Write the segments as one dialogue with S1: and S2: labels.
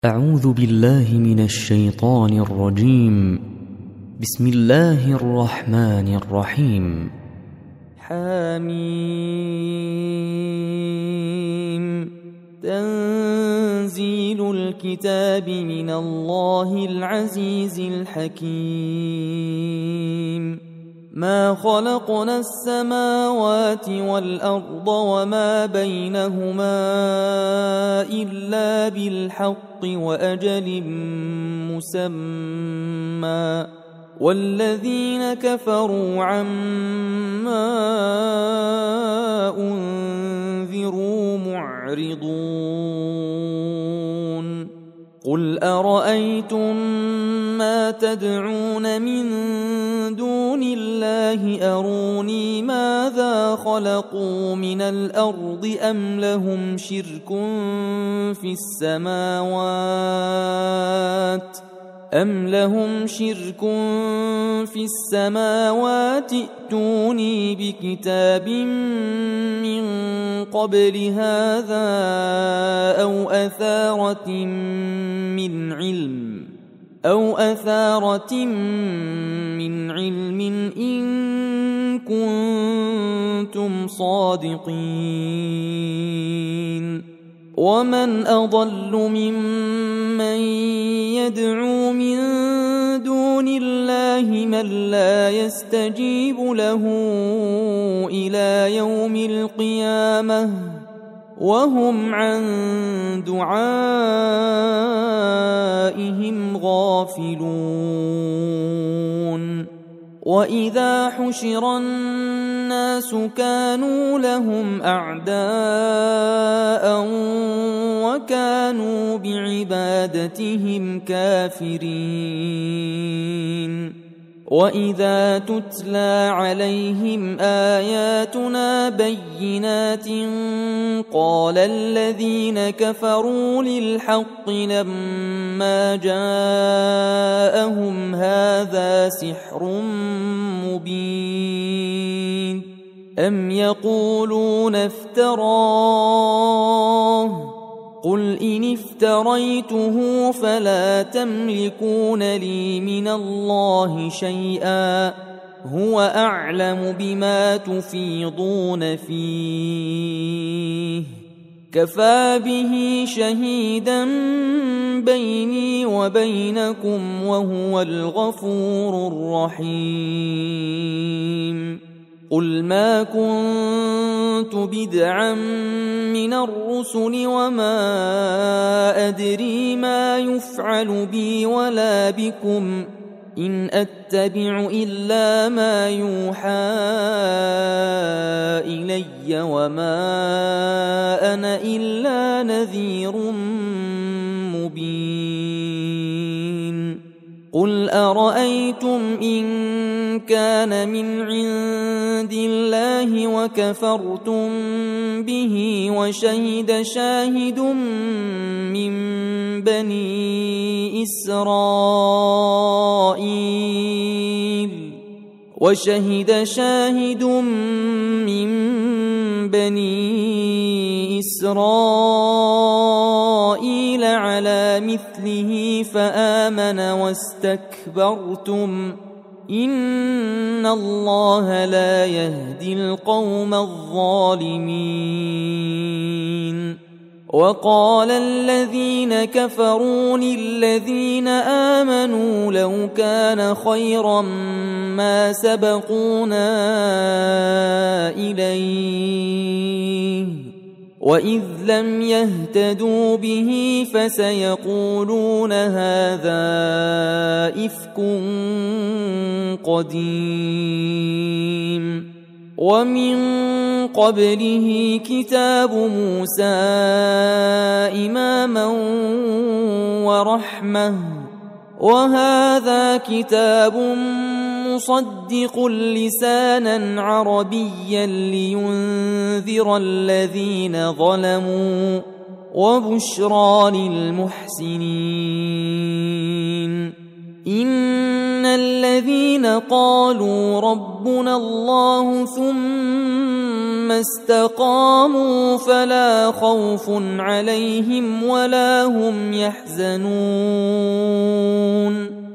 S1: أعوذ بالله من الشيطان الرجيم. بسم الله الرحمن الرحيم. حميم. تنزيل الكتاب من الله العزيز الحكيم. ما خلقنا السماوات والأرض وما بينهما إلا بالحق وأجل مسمى والذين كفروا عما أنذروا معرضون. قل أرأيتم ما تدعون من دون الله أروني ماذا خلقوا من الأرض أم لهم شرك في السماوات ائتوني بكتاب من قبل هذا أو أثارة من علم إن كنتم صادقين. ومن أضل ممن يدعو من دون الله من لا يستجيب له إلى يوم القيامة وهم عن دعائهم غافلون. وإذا حشر الناس كانوا لهم أعداء وكانوا بعبادتهم كافرين. وإذا تتلى عليهم آياتنا بينات قال الذين كفروا للحق لما جاءهم هذا سحر مبين أم يقولون افتراه قل إن افتريته فلا تملكون لي من الله شيئا هو أعلم بما تفيضون فيه كفى به شهيدا بيني وبينكم وهو الغفور الرحيم. قل ما كنت بدعا من الرسل وما أدري ما يفعل بي ولا بكم إن أتبع إلا ما يوحى إلي وما أنا إلا نذير مبين. قل أرأيتم إن كان من عند الله وكفرتم به وشهد شاهد من بني إسرائيل على مثله فآمن واستكبرتم إن الله لا يهدي القوم الظالمين. وقال الذين كفروا للذين آمنوا لو كان خيرا ما سبقونا إليه وإذ لم يهتدوا به فسيقولون هذا إفك قديم. ومن قبله كتاب موسى إماما ورحمة وهذا كتاب مصدق لسانا عربيا لينذر الذين ظلموا وبشرى للمحسنين. إن الذين قالوا ربنا الله ثم استقاموا فلا خوف عليهم ولا هم يحزنون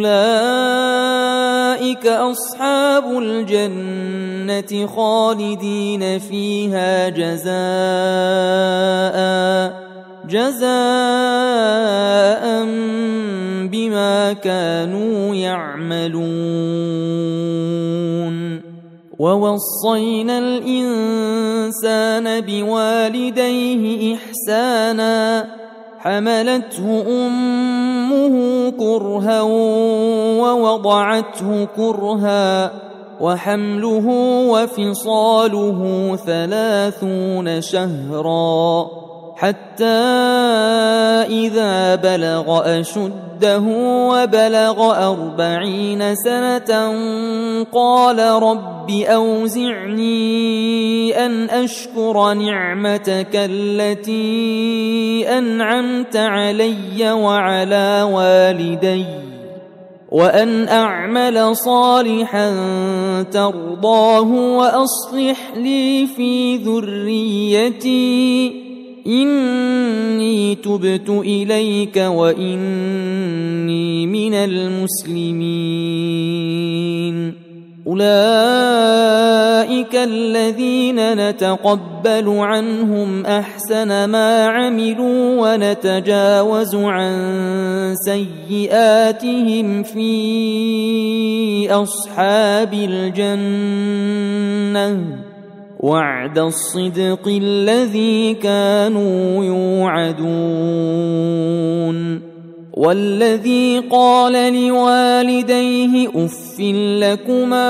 S1: أولئك أصحاب الجنة خالدين فيها جزاء بما كانوا يعملون ووصينا الإنسان بوالديه إحسانا حملته أمه كرها ووضعته كرها وحمله وفصاله 30 شهرا حتى إذا بلغ أشده وبلغ 40 سنة قال رب أوزعني أن أشكر نعمتك التي أنعمت علي وعلى والدي وأن أعمل صالحا ترضاه وأصلح لي في ذريتي إني تبت إليك وإني من المسلمين أولئك الذين نتقبل عنهم أحسن ما عملوا ونتجاوز عن سيئاتهم في أصحاب الجنة وعد الصدق الذي كانوا يوعدون والذي قال لوالديه أف لكما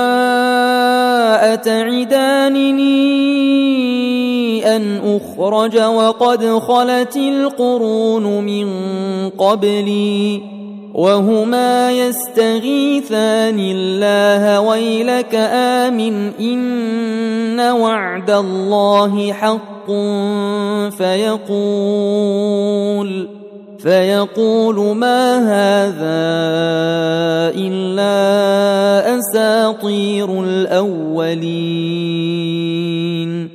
S1: أتعدانني أن أخرج وقد خلت القرون من قبلي وهما يستغيثان الله ويلك آمن إن وعد الله حق فيقول ما هذا إلا أساطير الأولين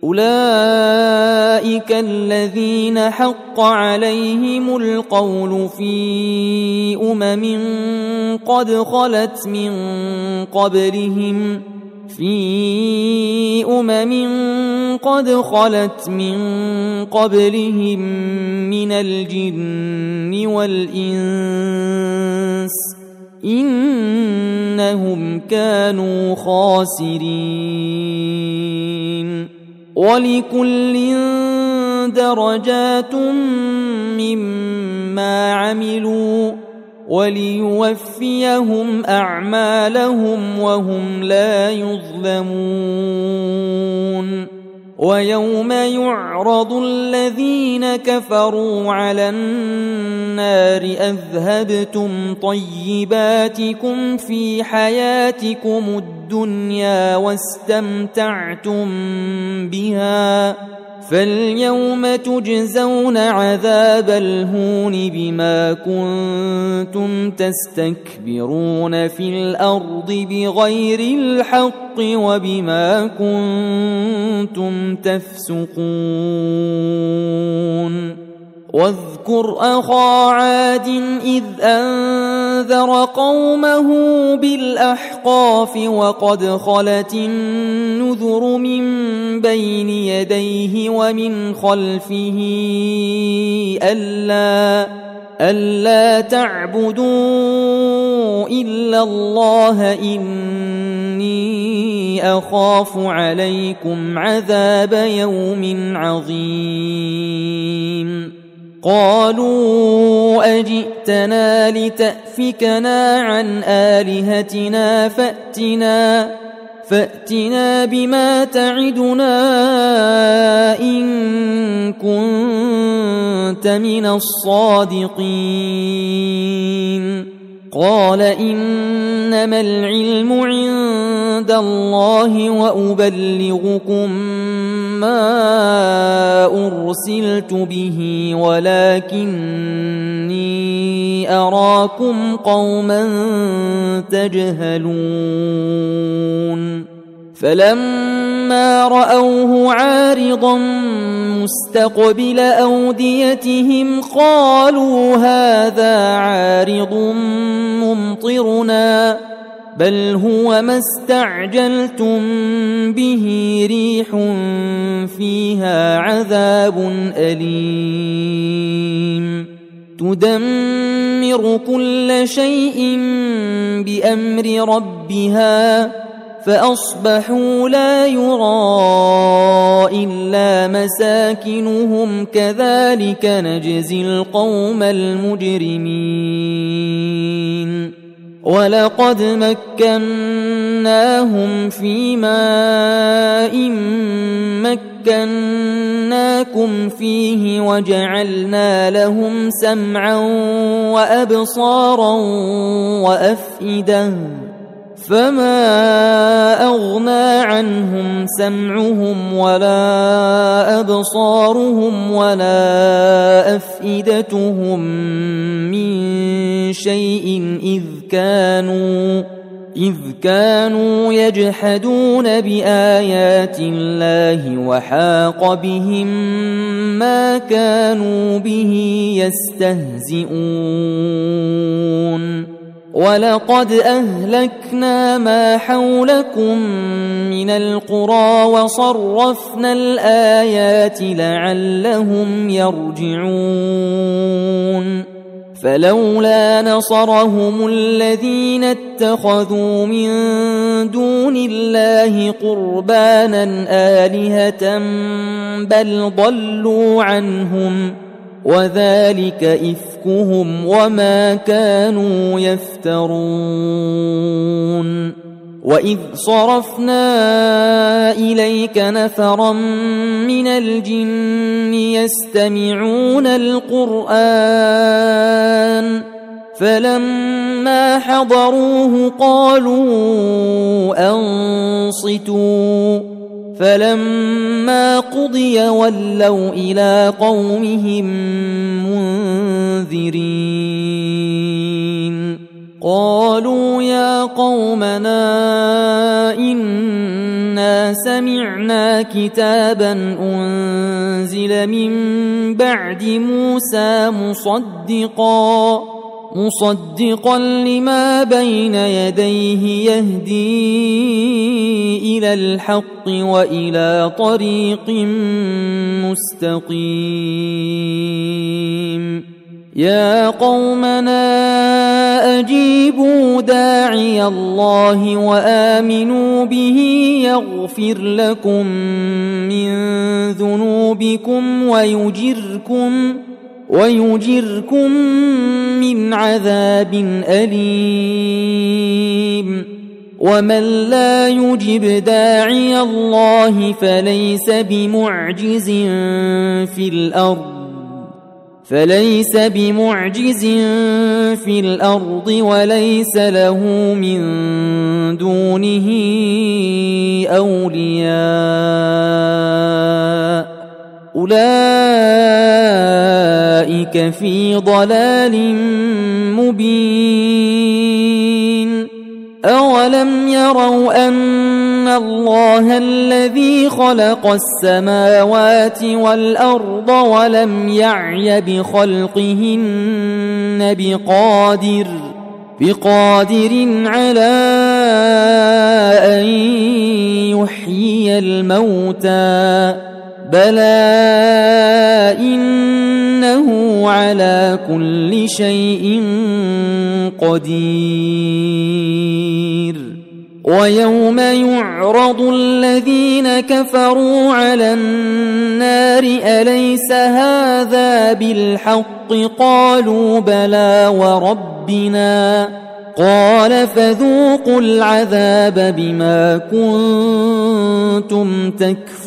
S1: أولئك الذين حق عليهم قد خلت من قبلهم من الجن والإنس إنهم كانوا خاسرين ولكل درجات مما عملوا وليوفيهم أعمالهم وهم لا يظلمون ويوم يعرض الذين كفروا على النار أذهبتم طيباتكم في حياتكم الدنيا واستمتعتم بها فاليوم تجزون عذاب الهون بما كنتم تستكبرون في الأرض بغير الحق وبما كنتم تفسقون واذكر أخا عاد إذ أنذر قومه بالأحقاف وقد خلت النذر من بين يديه ومن خلفه ألا تعبدوا إلا الله إني أخاف عليكم عذاب يوم عظيم قالوا أجئتنا لتأفكنا عن آلهتنا فأتنا بما تعدنا إن كنت من الصادقين قال إنما العلم عند الله وأبلغكم ما أرسلت به ولكني أراكم قوما تجهلون فلما فلما رأوه عارضا مستقبل أوديتهم قالوا هذا عارض ممطرنا بل هو ما استعجلتم به ريح فيها عذاب أليم تدمر كل شيء بأمر ربها فأصبحوا لا يرى إلا مساكنهم كذلك نجزي القوم المجرمين ولقد مكناهم في ماء مكناكم فيه وجعلنا لهم سمعا وأبصارا وأفئدة فما أغنى عنهم سمعهم ولا أبصارهم ولا أفئدتهم من شيء إذ كانوا يجحدون بآيات الله وحاق بهم ما كانوا به يستهزئون ولقد أهلكنا ما حولكم من القرى وصرفنا الآيات لعلهم يرجعون فلولا نصرهم الذين اتخذوا من دون الله قربانا آلهة بل ضلوا عنهم وذلك إفكهم وما كانوا يفترون وإذ صرفنا إليك نفرا من الجن يستمعون القرآن فلما حضروه قالوا أنصتوا فلما قضي ولوا إلى قومهم منذرين قالوا يا قومنا إنا سمعنا كتابا أنزل من بعد موسى مصدقا لما بين يديه يهدي إلى الحق وإلى طريق مستقيم يا قومنا أجيبوا داعي الله وآمنوا به يغفر لكم من ذنوبكم ويجركم من عذاب أليم ومن لا يجب داعي الله فليس بمعجز في الأرض وليس له من دونه أولياء أولئك في ضلال مبين أولم يروا أن الله الذي خلق السماوات والأرض ولم يعي بخلقهن بقادر على أن يحيي الموتى بلى إنه على كل شيء قدير ويوم يعرض الذين كفروا على النار أليس هذا بالحق قالوا بلى وربنا قال فذوقوا العذاب بما كنتم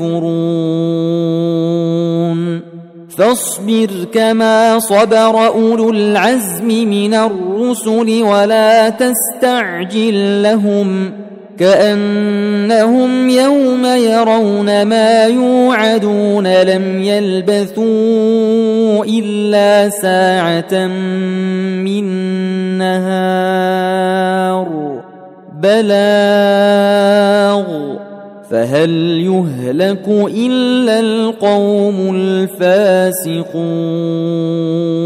S1: تكفرون فاصبر كما صبر أولو العزم من الرسل ولا تستعجل لهم كأنهم يوم يرون ما يوعدون لم يلبثوا إلا ساعة من نهار بلاغ فهل يهلك إلا القوم الفاسقون